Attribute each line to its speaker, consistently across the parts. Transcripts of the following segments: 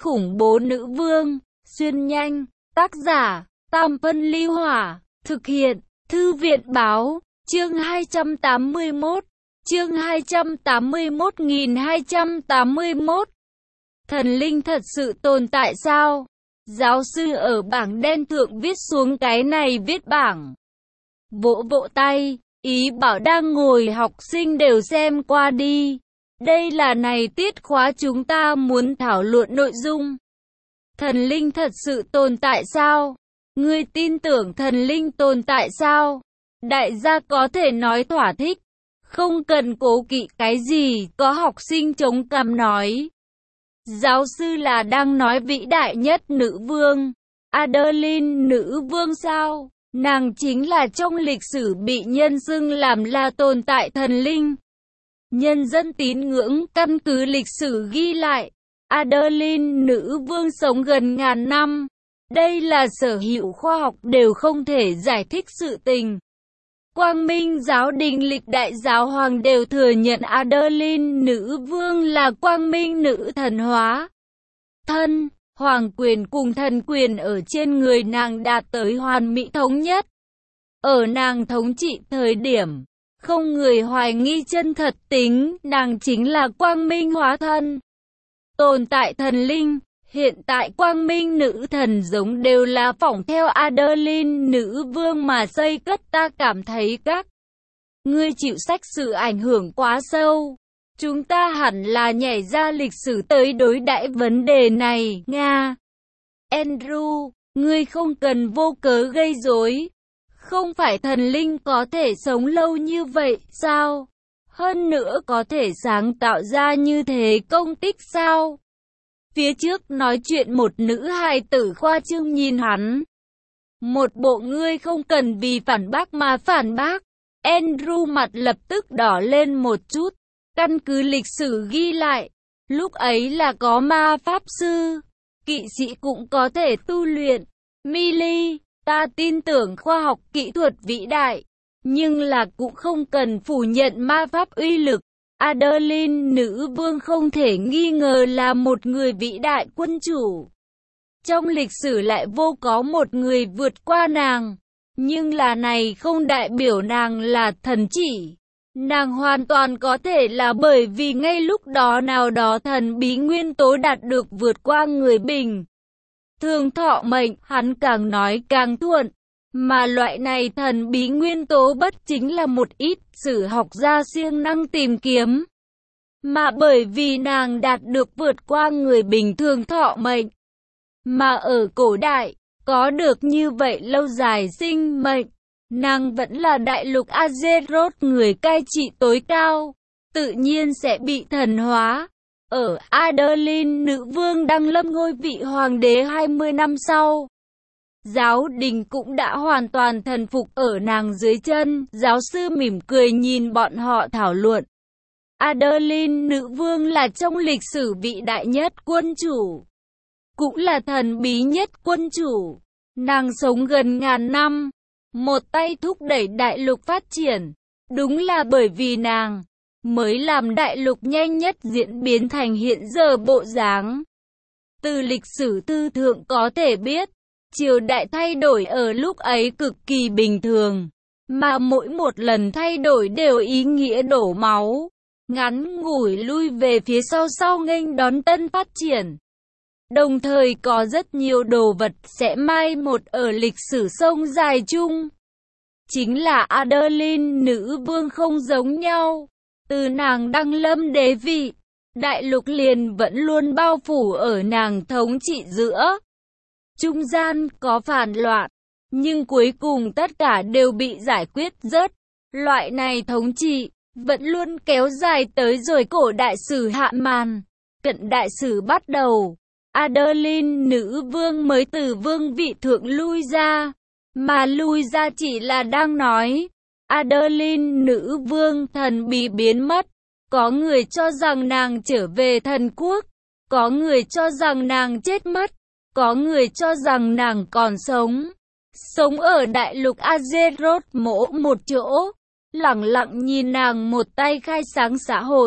Speaker 1: khủng bố nữ vương, xuyên nhanh, tác giả, Tam Phân Ly Hỏa, thực hiện, Thư viện Báo, chương 281, chương 281.281. Thần linh thật sự tồn tại sao? Giáo sư ở bảng đen thượng viết xuống cái này viết bảng. Vỗ vỗ tay, ý bảo đang ngồi học sinh đều xem qua đi. Đây là này tiết khóa chúng ta muốn thảo luận nội dung. Thần linh thật sự tồn tại sao? Ngươi tin tưởng thần linh tồn tại sao? Đại gia có thể nói thỏa thích, không cần cố kỵ cái gì, có học sinh chống cằm nói. Giáo sư là đang nói vĩ đại nhất nữ vương, Adeline nữ vương sao? Nàng chính là trong lịch sử bị nhân xưng làm là tồn tại thần linh. Nhân dân tín ngưỡng căn cứ lịch sử ghi lại, Adeline nữ vương sống gần ngàn năm. Đây là sở hữu khoa học đều không thể giải thích sự tình. Quang Minh giáo đình lịch đại giáo hoàng đều thừa nhận Adeline nữ vương là quang minh nữ thần hóa. Thân, hoàng quyền cùng thần quyền ở trên người nàng đạt tới hoàn mỹ thống nhất. Ở nàng thống trị thời điểm, không người hoài nghi chân thật tính, nàng chính là quang minh hóa thân. Tồn tại thần linh, hiện tại quang minh nữ thần giống đều là phỏng theo Adeline nữ vương mà xây cất, ta cảm thấy các ngươi chịu sách sự ảnh hưởng quá sâu. Chúng ta hẳn là nhảy ra lịch sử tới đối đãi vấn đề này, Nga. Andrew, ngươi không cần vô cớ gây rối. Không phải thần linh có thể sống lâu như vậy, sao? Hơn nữa có thể sáng tạo ra như thế công tích sao? Phía trước nói chuyện một nữ hài tử khoa trương nhìn hắn. Một bộ ngươi không cần vì phản bác mà phản bác. Andrew mặt lập tức đỏ lên một chút. Căn cứ lịch sử ghi lại, lúc ấy là có ma pháp sư, kỵ sĩ cũng có thể tu luyện. Millie, ta tin tưởng khoa học kỹ thuật vĩ đại, nhưng là cũng không cần phủ nhận ma pháp uy lực. Adeline nữ vương không thể nghi ngờ là một người vĩ đại quân chủ. Trong lịch sử lại vô có một người vượt qua nàng, nhưng là này không đại biểu nàng là thần chỉ. Nàng hoàn toàn có thể là bởi vì ngay lúc đó nào đó thần bí nguyên tố đạt được vượt qua người bình thường thọ mệnh, hắn càng nói càng thuận. Mà loại này thần bí nguyên tố bất chính là một ít sử học gia siêng năng tìm kiếm. Mà bởi vì nàng đạt được vượt qua người bình thường thọ mệnh. Mà ở cổ đại, có được như vậy lâu dài sinh mệnh. Nàng vẫn là đại lục Azeroth người cai trị tối cao, tự nhiên sẽ bị thần hóa. Ở Adeline nữ vương đăng lâm ngôi vị hoàng đế 20 năm sau, giáo đình cũng đã hoàn toàn thần phục ở nàng dưới chân. Giáo sư mỉm cười nhìn bọn họ thảo luận. Adeline nữ vương là trong lịch sử vĩ đại nhất quân chủ, cũng là thần bí nhất quân chủ. Nàng sống gần ngàn năm, một tay thúc đẩy đại lục phát triển. Đúng là bởi vì nàng mới làm đại lục nhanh nhất diễn biến thành hiện giờ bộ dáng. Từ lịch sử tư thượng có thể biết, triều đại thay đổi ở lúc ấy cực kỳ bình thường, mà mỗi một lần thay đổi đều ý nghĩa đổ máu, ngắn ngủi lui về phía sau nghênh đón tân phát triển. Đồng thời có rất nhiều đồ vật sẽ mai một ở lịch sử sông dài chung. Chính là Adeline nữ vương không giống nhau. Từ nàng đăng lâm đế vị, đại lục liền vẫn luôn bao phủ ở nàng thống trị giữa. Trung gian có phản loạn, nhưng cuối cùng tất cả đều bị giải quyết rớt. Loại này thống trị vẫn luôn kéo dài tới rồi cổ đại sử hạ màn. Cận đại sử bắt đầu, Adeline nữ vương mới từ vương vị thượng lui ra. Mà lui ra chỉ là đang nói, Adeline nữ vương thần bí biến mất. Có người cho rằng nàng trở về thần quốc, có người cho rằng nàng chết mất, có người cho rằng nàng còn sống. Sống ở đại lục Azeroth mỗ một chỗ, lẳng lặng nhìn nàng một tay khai sáng xã hội,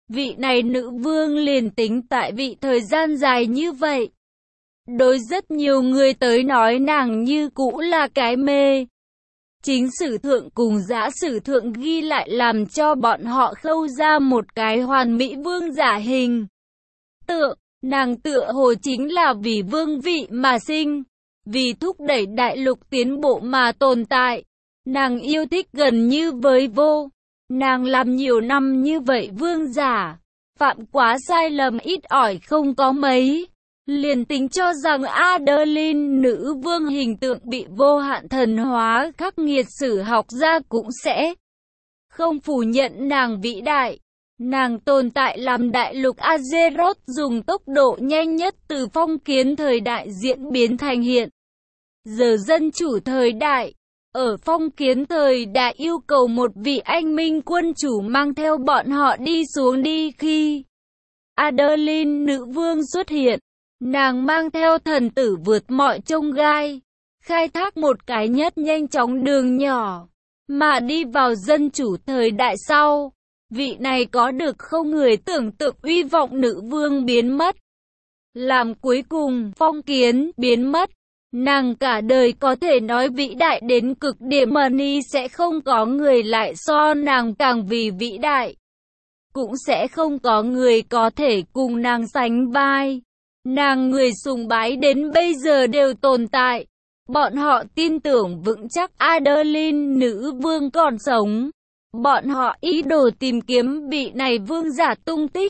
Speaker 1: Vị này nữ vương liền tính tại vị thời gian dài như vậy. Đối rất nhiều người tới nói nàng như cũ là cái mê. Chính sử thượng cùng giả sử thượng ghi lại làm cho bọn họ khâu ra một cái hoàn mỹ vương giả hình tượng. Nàng tựa hồ chính là vì vương vị mà sinh, vì thúc đẩy đại lục tiến bộ mà tồn tại. Nàng yêu thích gần như với vô. Nàng làm nhiều năm như vậy vương giả, phạm quá sai lầm ít ỏi không có mấy. Liền tính cho rằng Adeline nữ vương hình tượng bị vô hạn thần hóa, khắc nghiệt sử học gia cũng sẽ không phủ nhận nàng vĩ đại. Nàng tồn tại làm đại lục Azeroth dùng tốc độ nhanh nhất từ phong kiến thời đại diễn biến thành hiện giờ dân chủ thời đại. Ở phong kiến thời đại yêu cầu một vị anh minh quân chủ mang theo bọn họ đi xuống đi. Khi Adeline nữ vương xuất hiện, nàng mang theo thần tử vượt mọi chông gai, khai thác một cái nhất nhanh chóng đường nhỏ, mà đi vào dân chủ thời đại sau. Vị này có được không người tưởng tượng uy vọng nữ vương biến mất. Làm cuối cùng phong kiến biến mất, nàng cả đời có thể nói vĩ đại đến cực điểm mà ni sẽ không có người lại so nàng càng vì vĩ đại. Cũng sẽ không có người có thể cùng nàng sánh vai. Nàng người sùng bái đến bây giờ đều tồn tại. Bọn họ tin tưởng vững chắc Adeline nữ vương còn sống. Bọn họ ý đồ tìm kiếm vị này vương giả tung tích.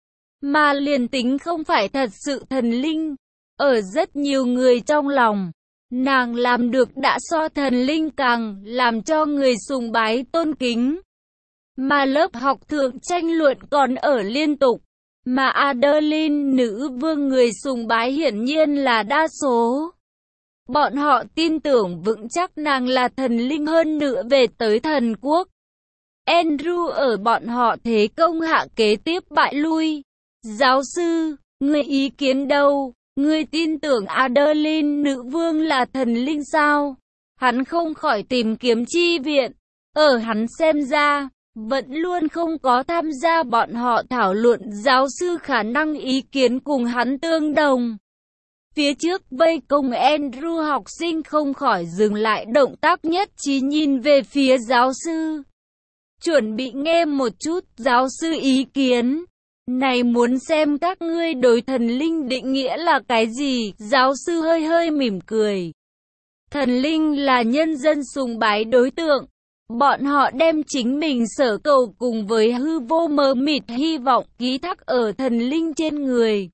Speaker 1: Mà liền tính không phải thật sự thần linh. Ở rất nhiều người trong lòng, nàng làm được đã so thần linh càng làm cho người sùng bái tôn kính. Mà lớp học thượng tranh luận còn ở liên tục. Mà Adeline nữ vương người sùng bái hiển nhiên là đa số. Bọn họ tin tưởng vững chắc nàng là thần linh hơn nữa về tới thần quốc. Andrew ở bọn họ thế công hạ kế tiếp bại lui. Giáo sư, người ý kiến đâu? Người tin tưởng Adeline nữ vương là thần linh sao? Hắn không khỏi tìm kiếm chi viện. Ở hắn xem ra, vẫn luôn không có tham gia bọn họ thảo luận. Giáo sư khả năng ý kiến cùng hắn tương đồng. Phía trước vây công Andrew học sinh không khỏi dừng lại động tác nhất trí nhìn về phía giáo sư. Chuẩn bị nghe một chút giáo sư ý kiến. Này muốn xem các ngươi đối thần linh định nghĩa là cái gì? Giáo sư hơi hơi mỉm cười. Thần linh là nhân dân sùng bái đối tượng. Bọn họ đem chính mình sở cầu cùng với hư vô mờ mịt hy vọng ký thác ở thần linh trên người.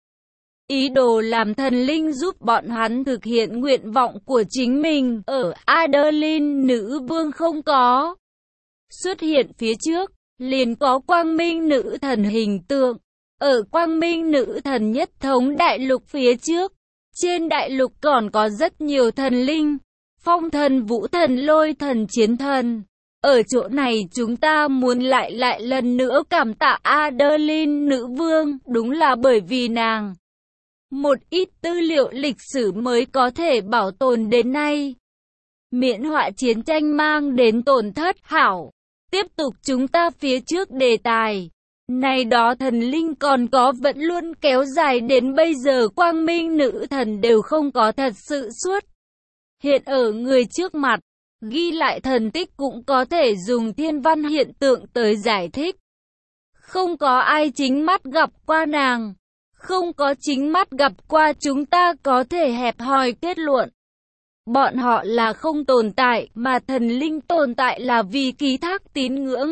Speaker 1: Ý đồ làm thần linh giúp bọn hắn thực hiện nguyện vọng của chính mình. Ở Adeline nữ vương không có xuất hiện phía trước, liền có quang minh nữ thần hình tượng. Ở quang minh nữ thần nhất thống đại lục phía trước, trên đại lục còn có rất nhiều thần linh. Phong thần, vũ thần, lôi thần, chiến thần. Ở chỗ này chúng ta muốn lại lần nữa cảm tạ Adeline nữ vương, đúng là bởi vì nàng. Một ít tư liệu lịch sử mới có thể bảo tồn đến nay. Miễn họa chiến tranh mang đến tổn thất. Hảo, tiếp tục chúng ta phía trước đề tài. Này đó thần linh còn có vẫn luôn kéo dài đến bây giờ, quang minh nữ thần đều không có thật sự xuất hiện ở người trước mặt. Ghi lại thần tích cũng có thể dùng thiên văn hiện tượng tới giải thích. Không có ai chính mắt gặp qua nàng. Không có chính mắt gặp qua, chúng ta có thể hẹp hòi kết luận. Bọn họ là không tồn tại, mà thần linh tồn tại là vì ký thác tín ngưỡng,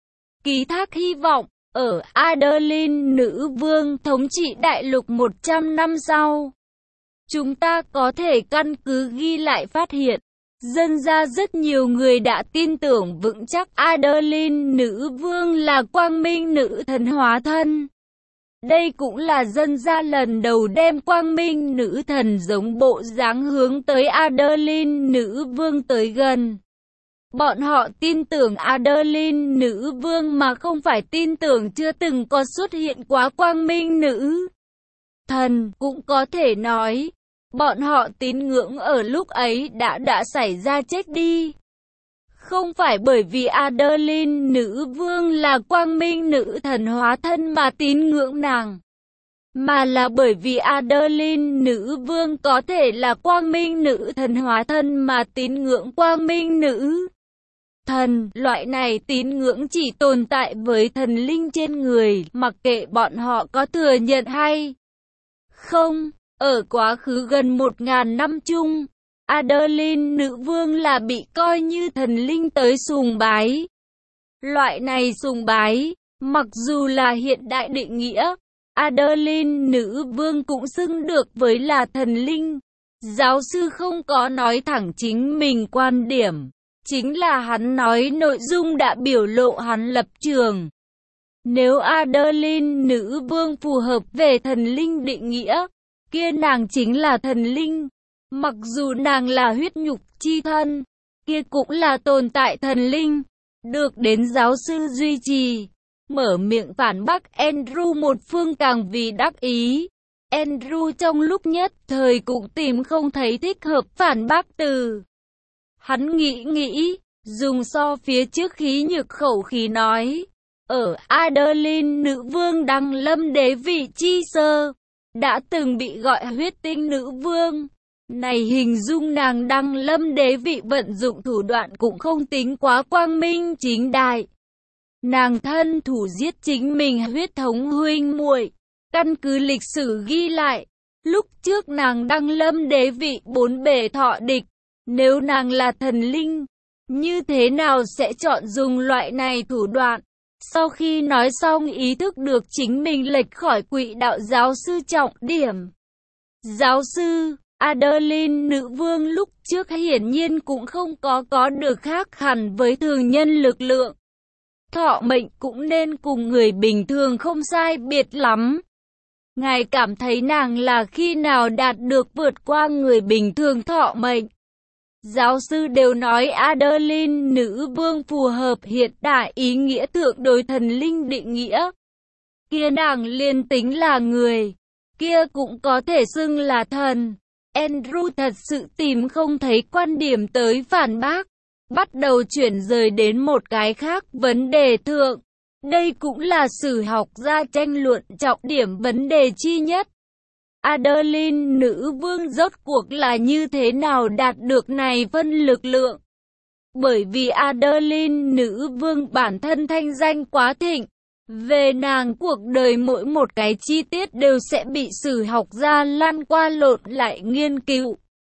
Speaker 1: ký thác hy vọng. Ở Adeline nữ vương thống trị đại lục 100 năm sau, chúng ta có thể căn cứ ghi lại phát hiện, dân ra rất nhiều người đã tin tưởng vững chắc Adeline nữ vương là quang minh nữ thần hóa thân. Đây cũng là dân gia lần đầu đem quang minh nữ thần giống bộ dáng hướng tới Adeline nữ vương tới gần. Bọn họ tin tưởng Adeline nữ vương mà không phải tin tưởng chưa từng có xuất hiện quá quang minh nữ thần. Cũng có thể nói, bọn họ tín ngưỡng ở lúc ấy đã xảy ra chết đi. Không phải bởi vì Adeline nữ vương là quang minh nữ thần hóa thân mà tín ngưỡng nàng, mà là bởi vì Adeline nữ vương có thể là quang minh nữ thần hóa thân mà tín ngưỡng quang minh nữ thần. Loại này tín ngưỡng chỉ tồn tại với thần linh trên người, mặc kệ bọn họ có thừa nhận hay không. Ở quá khứ gần 1000 năm chung, Adeline nữ vương là bị coi như thần linh tới sùng bái. Loại này sùng bái, mặc dù là hiện đại định nghĩa, Adeline nữ vương cũng xưng được với là thần linh. Giáo sư không có nói thẳng chính mình quan điểm, chính là hắn nói nội dung đã biểu lộ hắn lập trường. Nếu Adeline nữ vương phù hợp về thần linh định nghĩa, kia nàng chính là thần linh. Mặc dù nàng là huyết nhục chi thân, kia cũng là tồn tại thần linh. Được đến giáo sư duy trì, mở miệng phản bác Andrew một phương càng vì đắc ý. Andrew trong lúc nhất thời cũng tìm không thấy thích hợp phản bác từ. Hắn nghĩ, dùng so phía trước khí nhược khẩu khí nói. Ở Adeline nữ vương đăng lâm đế vị chi sơ, đã từng bị gọi huyết tinh nữ vương. Này hình dung nàng đăng lâm đế vị vận dụng thủ đoạn cũng không tính quá quang minh chính đại. Nàng thân thủ giết chính mình huyết thống huynh muội. Căn cứ lịch sử ghi lại, lúc trước nàng đăng lâm đế vị bốn bề thọ địch. Nếu nàng là thần linh, như thế nào sẽ chọn dùng loại này thủ đoạn? Sau khi nói xong ý thức được chính mình lệch khỏi quỹ đạo, giáo sư trọng điểm. Giáo sư, Adeline nữ vương lúc trước hiển nhiên cũng không có được khác hẳn với thường nhân lực lượng. Thọ mệnh cũng nên cùng người bình thường không sai biệt lắm. Ngài cảm thấy nàng là khi nào đạt được vượt qua người bình thường thọ mệnh? Giáo sư đều nói Adeline nữ vương phù hợp hiện đại ý nghĩa thượng đối thần linh định nghĩa. Kia nàng liên tính là người, kia cũng có thể xưng là thần. Andrew thật sự tìm không thấy quan điểm tới phản bác, bắt đầu chuyển rời đến một cái khác vấn đề thượng. Đây cũng là sử học gia tranh luận trọng điểm vấn đề chi nhất. Adeline nữ vương rốt cuộc là như thế nào đạt được này phân lực lượng? Bởi vì Adeline nữ vương bản thân thanh danh quá thịnh, về nàng cuộc đời mỗi một cái chi tiết đều sẽ bị sử học gia lăn qua lộn lại nghiên cứu.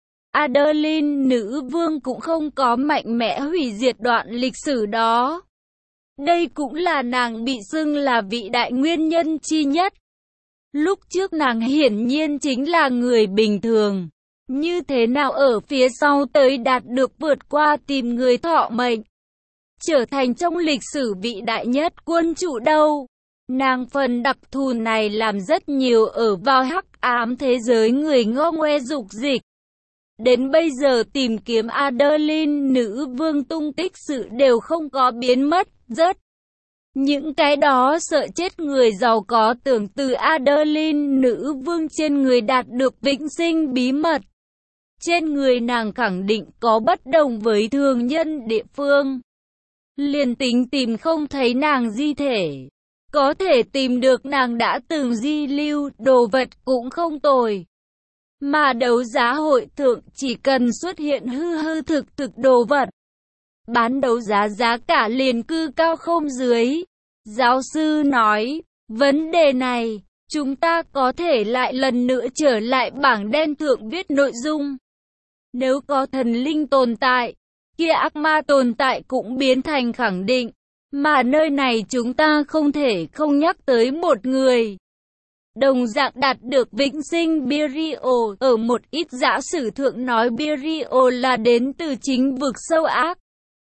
Speaker 1: Adeline nữ vương cũng không có mạnh mẽ hủy diệt đoạn lịch sử đó. Đây cũng là nàng bị xưng là vị đại nguyên nhân chi nhất. Lúc trước nàng hiển nhiên chính là người bình thường, như thế nào ở phía sau tới đạt được vượt qua tìm người thọ mệnh, trở thành trong lịch sử vị đại nhất quân chủ đâu. Nàng phần đặc thù này làm rất nhiều ở vào hắc ám thế giới người ngô ngoe dục dịch. Đến bây giờ tìm kiếm Adeline nữ vương tung tích sự đều không có biến mất, rất. Những cái đó sợ chết người giàu có tưởng từ Adeline nữ vương trên người đạt được vĩnh sinh bí mật. Trên người nàng khẳng định có bất đồng với thường nhân địa phương. Liền tính tìm không thấy nàng di thể, có thể tìm được nàng đã từng di lưu đồ vật cũng không tồi. Mà đấu giá hội thượng chỉ cần xuất hiện hư thực đồ vật, bán đấu giá giá cả liền cư cao không dưới. Giáo sư nói, vấn đề này, chúng ta có thể lại lần nữa trở lại bảng đen thượng viết nội dung. Nếu có thần linh tồn tại, kia ác ma tồn tại cũng biến thành khẳng định, mà nơi này chúng ta không thể không nhắc tới một người. Đồng dạng đạt được vĩnh sinh Berio, ở một ít giả sử thượng nói Berio là đến từ chính vực sâu ác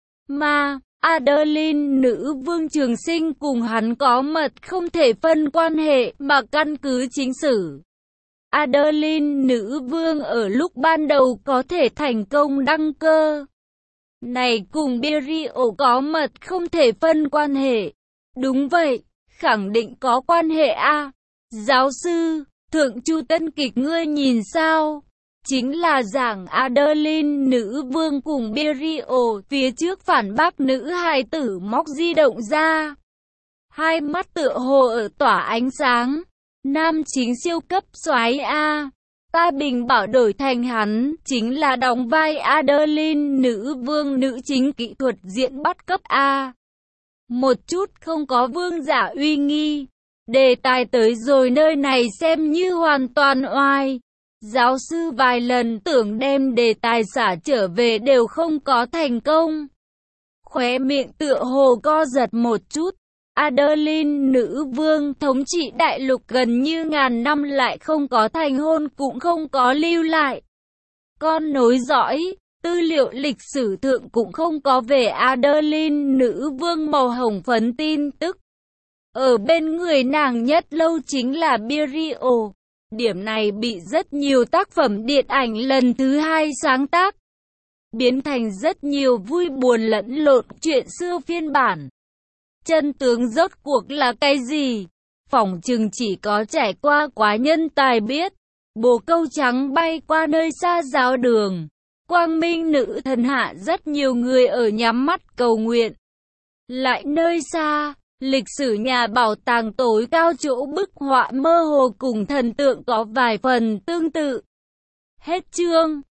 Speaker 1: ma. Adeline nữ vương trường sinh cùng hắn có mật không thể phân quan hệ mà căn cứ chính sử. Adeline nữ vương ở lúc ban đầu có thể thành công đăng cơ. Này cùng Berio có mật không thể phân quan hệ. Đúng vậy, khẳng định có quan hệ a. Giáo sư, thượng chu tân kịch ngươi nhìn sao? chính là giảng Adeline nữ vương cùng Berio, phía trước phản bác nữ hài tử móc di động ra. Hai mắt tựa hồ ở tỏa ánh sáng. Nam chính siêu cấp soái A. Ta Bình bảo đổi thành hắn, chính là đóng vai Adeline nữ vương nữ chính kỹ thuật diễn bắt cấp A. Một chút không có vương giả uy nghi. Đề tài tới rồi nơi này xem như hoàn toàn oai. Giáo sư vài lần tưởng đem đề tài xả trở về đều không có thành công. Khóe miệng tựa hồ co giật một chút. Adeline nữ vương thống trị đại lục gần như ngàn năm lại không có thành hôn cũng không có lưu lại con nối dõi. Tư liệu lịch sử thượng cũng không có về Adeline nữ vương màu hồng phấn tin tức. Ở bên người nàng nhất lâu chính là Berio. Điểm này bị rất nhiều tác phẩm điện ảnh lần thứ hai sáng tác, biến thành rất nhiều vui buồn lẫn lộn chuyện xưa phiên bản. Chân tướng rốt cuộc là cái gì? Phỏng chừng chỉ có trải qua quá nhân tài biết. Bồ câu trắng bay qua nơi xa giáo đường. Quang minh nữ thần hạ rất nhiều người ở nhắm mắt cầu nguyện. Lại nơi xa, lịch sử nhà bảo tàng tối cao chỗ bức họa mơ hồ cùng thần tượng có vài phần tương tự. Hết chương.